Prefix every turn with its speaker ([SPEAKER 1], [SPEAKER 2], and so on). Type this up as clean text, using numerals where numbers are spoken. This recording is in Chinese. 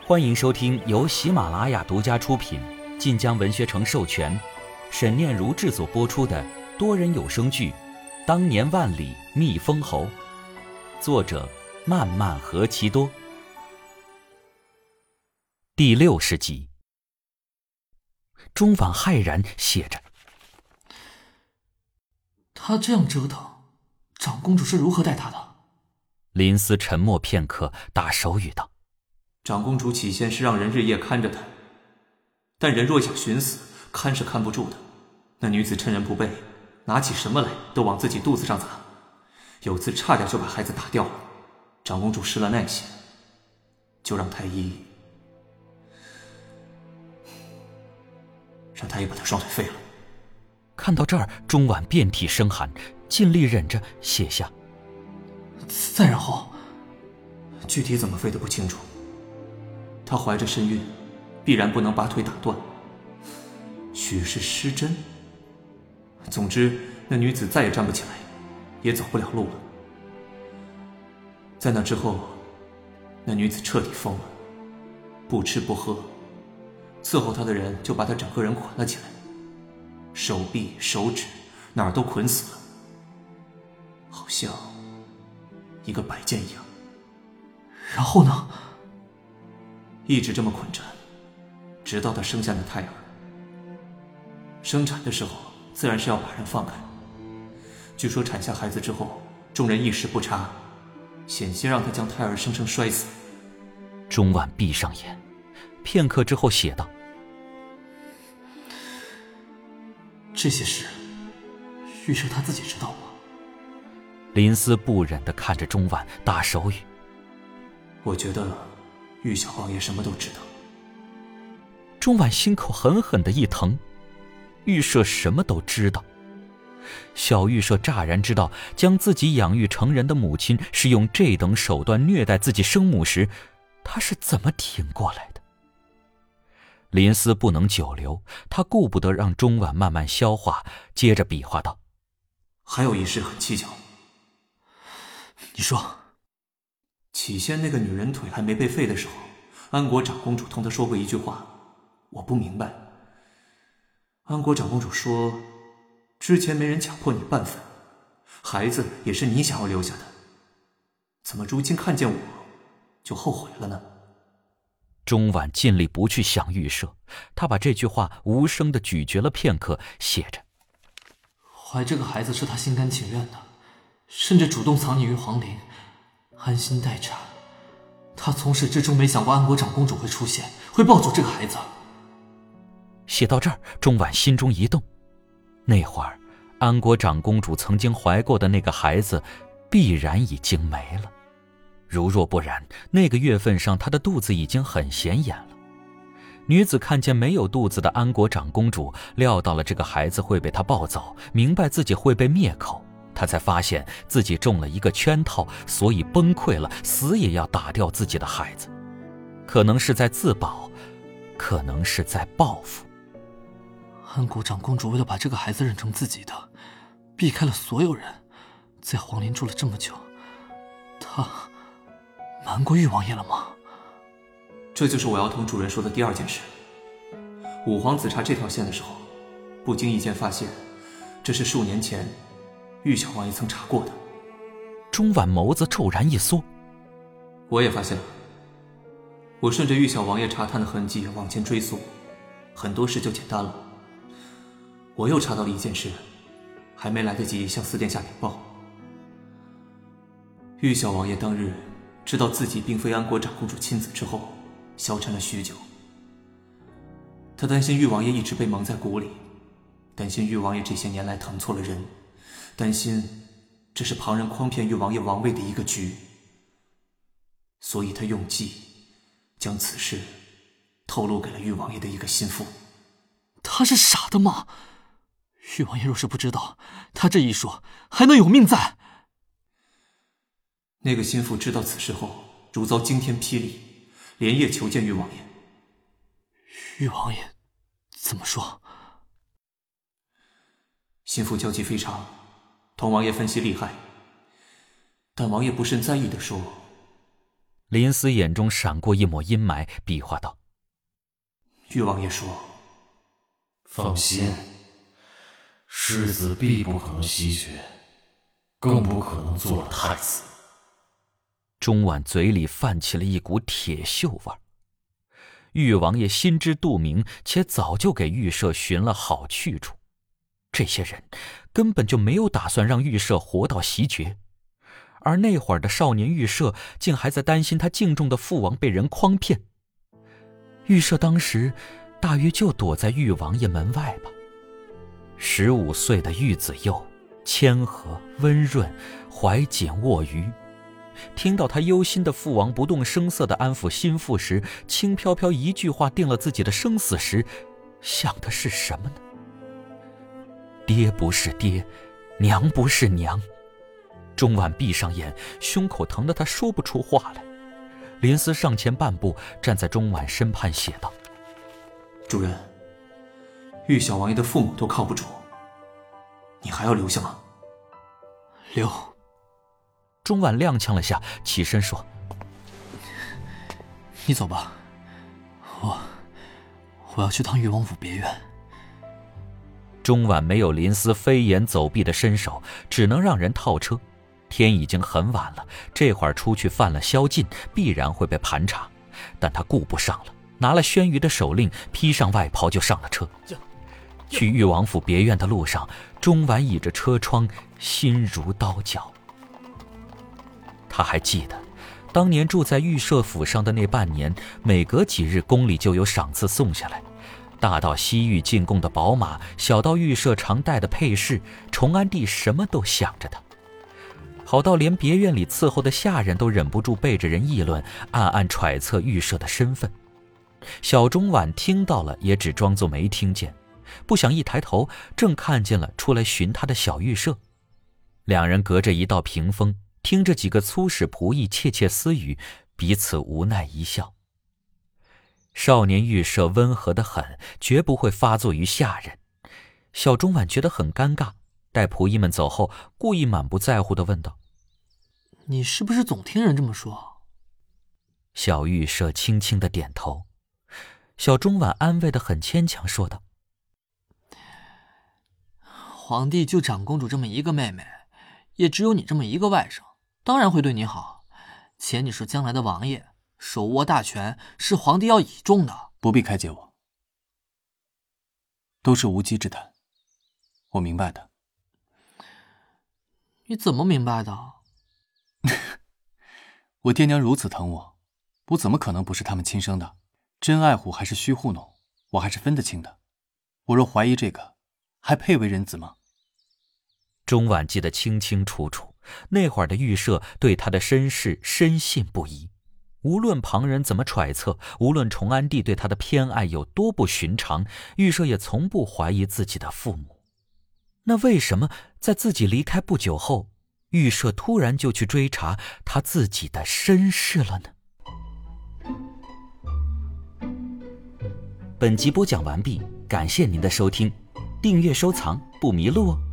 [SPEAKER 1] 欢迎收听由喜马拉雅独家出品、晋江文学城授权、沈念如制作播出的多人有声剧《当年万里觅封侯》，作者漫漫何其多。第60集。中晚骇然写着：
[SPEAKER 2] 他这样折腾，长公主是如何待他的？
[SPEAKER 1] 林思沉默片刻，大手语道：
[SPEAKER 3] 长公主起先是让人日夜看着她，但人若想寻死，看是看不住的。那女子趁人不备，拿起什么来都往自己肚子上砸，有次差点就把孩子打掉了。长公主失了耐心，就让太医把她双腿废了。
[SPEAKER 1] 看到这儿，中晚遍体生寒，尽力忍着写下：
[SPEAKER 2] 再然后，
[SPEAKER 3] 具体怎么废的不清楚。她怀着身孕，必然不能把腿打断，许是失针。总之，那女子再也站不起来，也走不了路了。在那之后，那女子彻底疯了，不吃不喝，伺候她的人就把她整个人捆了起来，手臂、手指哪儿都捆死了，好像一个摆件一样。
[SPEAKER 2] 然后呢？
[SPEAKER 3] 一直这么捆着，直到她生下了胎儿。生产的时候自然是要把人放开，据说产下孩子之后，众人一时不察，险些让她将胎儿生生摔死。
[SPEAKER 1] 中晚闭上眼，片刻之后写道：
[SPEAKER 2] 这些事，玉社他自己知道吗？
[SPEAKER 1] 林思不忍地看着中晚，大手语：
[SPEAKER 3] 我觉得玉小王爷什么都知道。
[SPEAKER 1] 中晚心口狠狠地一疼，玉社什么都知道。小玉社乍然知道将自己养育成人的母亲是用这等手段虐待自己生母时，他是怎么挺过来的？林思不能久留，他顾不得让中晚慢慢消化，接着比划道：
[SPEAKER 3] 还有一事很蹊跷。
[SPEAKER 2] 你说。
[SPEAKER 3] 起先那个女人腿还没被废的时候，安国长公主同她说过一句话，我不明白。安国长公主说，之前没人强迫你办粉，孩子也是你想要留下的，怎么如今看见我就后悔了呢？
[SPEAKER 1] 中晚尽力不去想玉社，他把这句话无声地咀嚼了片刻，写着：
[SPEAKER 2] 怀这个孩子是他心甘情愿的，甚至主动藏匿于皇陵，安心待产。他从始至终没想过安国长公主会出现，会抱走这个孩子。
[SPEAKER 1] 写到这儿，中晚心中一动。那会儿，安国长公主曾经怀过的那个孩子，必然已经没了。如若不然，那个月份上她的肚子已经很显眼了。女子看见没有肚子的安国长公主，料到了这个孩子会被她抱走，明白自己会被灭口，她才发现自己中了一个圈套，所以崩溃了，死也要打掉自己的孩子。可能是在自保，可能是在报复。
[SPEAKER 2] 安国长公主为了把这个孩子认成自己的，避开了所有人，在皇陵住了这么久，她瞒过玉王爷了吗？
[SPEAKER 3] 这就是我要同主人说的第二件事。五皇子查这条线的时候，不经意间发现，这是数年前玉小王爷曾查过的。
[SPEAKER 1] 中晚眸子骤然一缩，
[SPEAKER 3] 我也发现了。我顺着玉小王爷查探的痕迹往前追溯，很多事就简单了。我又查到了一件事，还没来得及向司殿下禀报。玉小王爷当日知道自己并非安国长公主亲子之后，消沉了许久。他担心玉王爷一直被蒙在鼓里，担心玉王爷这些年来疼错了人，担心这是旁人诓骗玉王爷王位的一个局，所以他用计将此事透露给了玉王爷的一个心腹。
[SPEAKER 2] 他是傻的吗？玉王爷若是不知道，他这一说还能有命在？
[SPEAKER 3] 那个心腹知道此事后，如遭惊天霹雳，连夜求见玉王爷。
[SPEAKER 2] 玉王爷怎么说？
[SPEAKER 3] 心腹交际非常，同王爷分析利害，但王爷不甚在意地说，
[SPEAKER 1] 林思眼中闪过一抹阴霾，比划道：
[SPEAKER 3] 玉王爷说，
[SPEAKER 4] 放心，世子必不可能袭爵，更不可能做了太子。
[SPEAKER 1] 钟婉嘴里泛起了一股铁锈味儿。玉王爷心知肚明，且早就给玉舍寻了好去处。这些人根本就没有打算让玉舍活到袭爵，而那会儿的少年玉舍竟还在担心他敬重的父王被人诓骗。玉舍当时大约就躲在玉王爷门外吧。15岁的玉子幼，谦和温润，怀瑾握鱼。听到他忧心的父王不动声色地安抚心腹时，轻飘飘一句话定了自己的生死时，想的是什么呢？爹不是爹，娘不是娘。钟婉闭上眼，胸口疼得他说不出话来。林思上前半步，站在钟婉身畔写道：
[SPEAKER 3] 主人，玉小王爷的父母都靠不住，你还要留下吗？
[SPEAKER 2] 留。
[SPEAKER 1] 钟婉踉跄了下，起身说：
[SPEAKER 2] 你走吧，我要去趟裕王府别院。
[SPEAKER 1] 钟婉没有林思飞檐走壁的身手，只能让人套车。天已经很晚了，这会儿出去犯了宵禁，必然会被盘查。但他顾不上了，拿了宣瑜的手令，披上外袍就上了车。去裕王府别院的路上，钟婉倚着车窗，心如刀绞。他还记得当年住在玉舍府上的那半年，每隔几日宫里就有赏赐送下来，大到西域进贡的宝马，小到玉舍常戴的配饰，崇安帝什么都想着他。好到连别院里伺候的下人都忍不住背着人议论，暗暗揣测玉舍的身份。小钟婉听到了，也只装作没听见，不想一抬头，正看见了出来寻他的小玉舍。两人隔着一道屏风，听着几个粗使仆役窃窃私语，彼此无奈一笑。少年玉舍温和得很，绝不会发作于下人。小钟婉觉得很尴尬，待仆役们走后，故意满不在乎地问道：
[SPEAKER 2] 你是不是总听人这么说？
[SPEAKER 1] 小玉舍轻轻地点头。小钟婉安慰得很牵强，说道：
[SPEAKER 2] 皇帝就长公主这么一个妹妹，也只有你这么一个外甥，当然会对你好。且你是将来的王爷，手握大权，是皇帝要倚重的。
[SPEAKER 3] 不必开解我，都是无稽之谈，我明白的。
[SPEAKER 2] 你怎么明白的？
[SPEAKER 3] 我爹娘如此疼我，我怎么可能不是他们亲生的？真爱护还是虚糊弄，我还是分得清的。我若怀疑这个，还配为人子吗？
[SPEAKER 1] 钟婉记得清清楚楚，那会儿的玉舍对他的身世深信不疑。无论旁人怎么揣测，无论崇安帝对他的偏爱有多不寻常，玉舍也从不怀疑自己的父母。那为什么在自己离开不久后，玉舍突然就去追查他自己的身世了呢？本集播讲完毕，感谢您的收听，订阅收藏不迷路哦。